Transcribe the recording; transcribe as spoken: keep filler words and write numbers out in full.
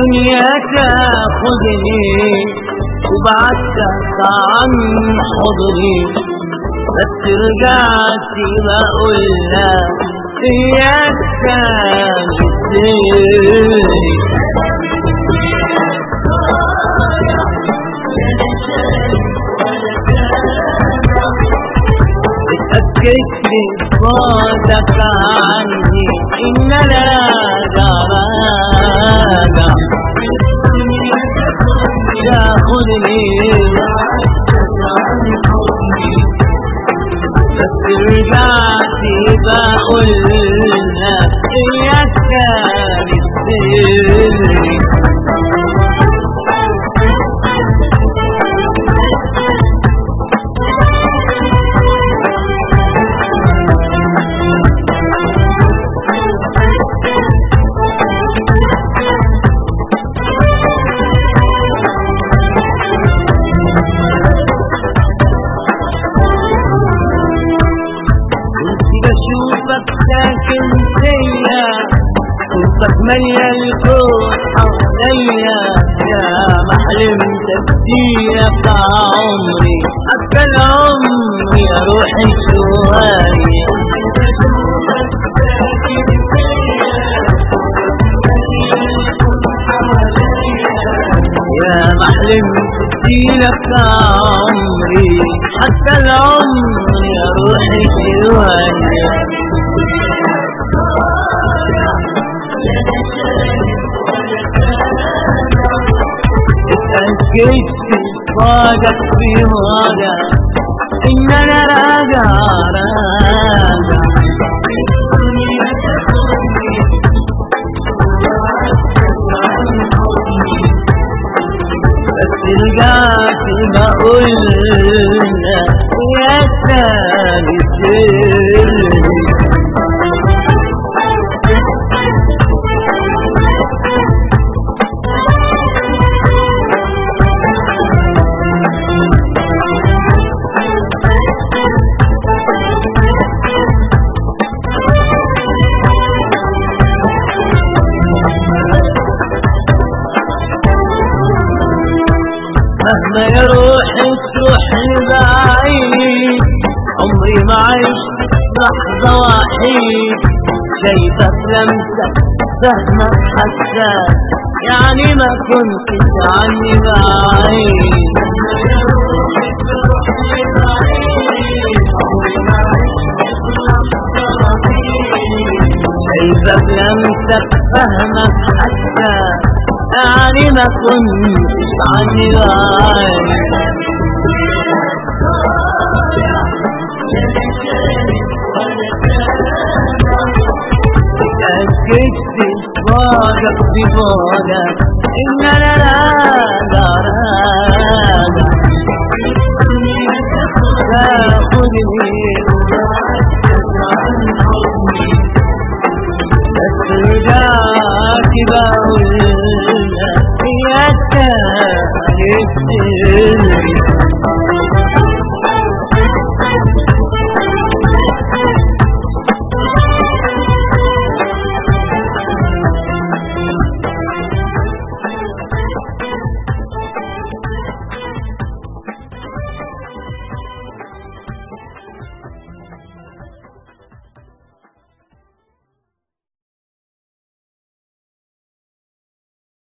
الدنيا تاخدني وبعدتك عن حضني، بس رجعت بقولها اياك تاني. اتأكدت بعدك عني إن أنا راجع تاخدني، بس رجعت بقولها إياك تاني. لكن فيا صوتك مالية الكون حواليا، يا ما حلمت بديك عمري حتى العمر يا روحي شوية. يا ما حلمت بديك عمري حتى العمر يا روحي شوية. اتأكدت صادق في هذا إن أنا راجع راجع، بس رجعت بقولنا يا تاني سيري. مهما يا روحي تروح لبعيد عمري ما عشت لحظة وحيد، شايفك لمسك فهمك حساس يعني ما كنتش عني بعيد. شايفك لمسك فهمك حساس يعني ما كنتش عني بعيد. اتأكدت صادق في بعدك إن أنا راجع راجع،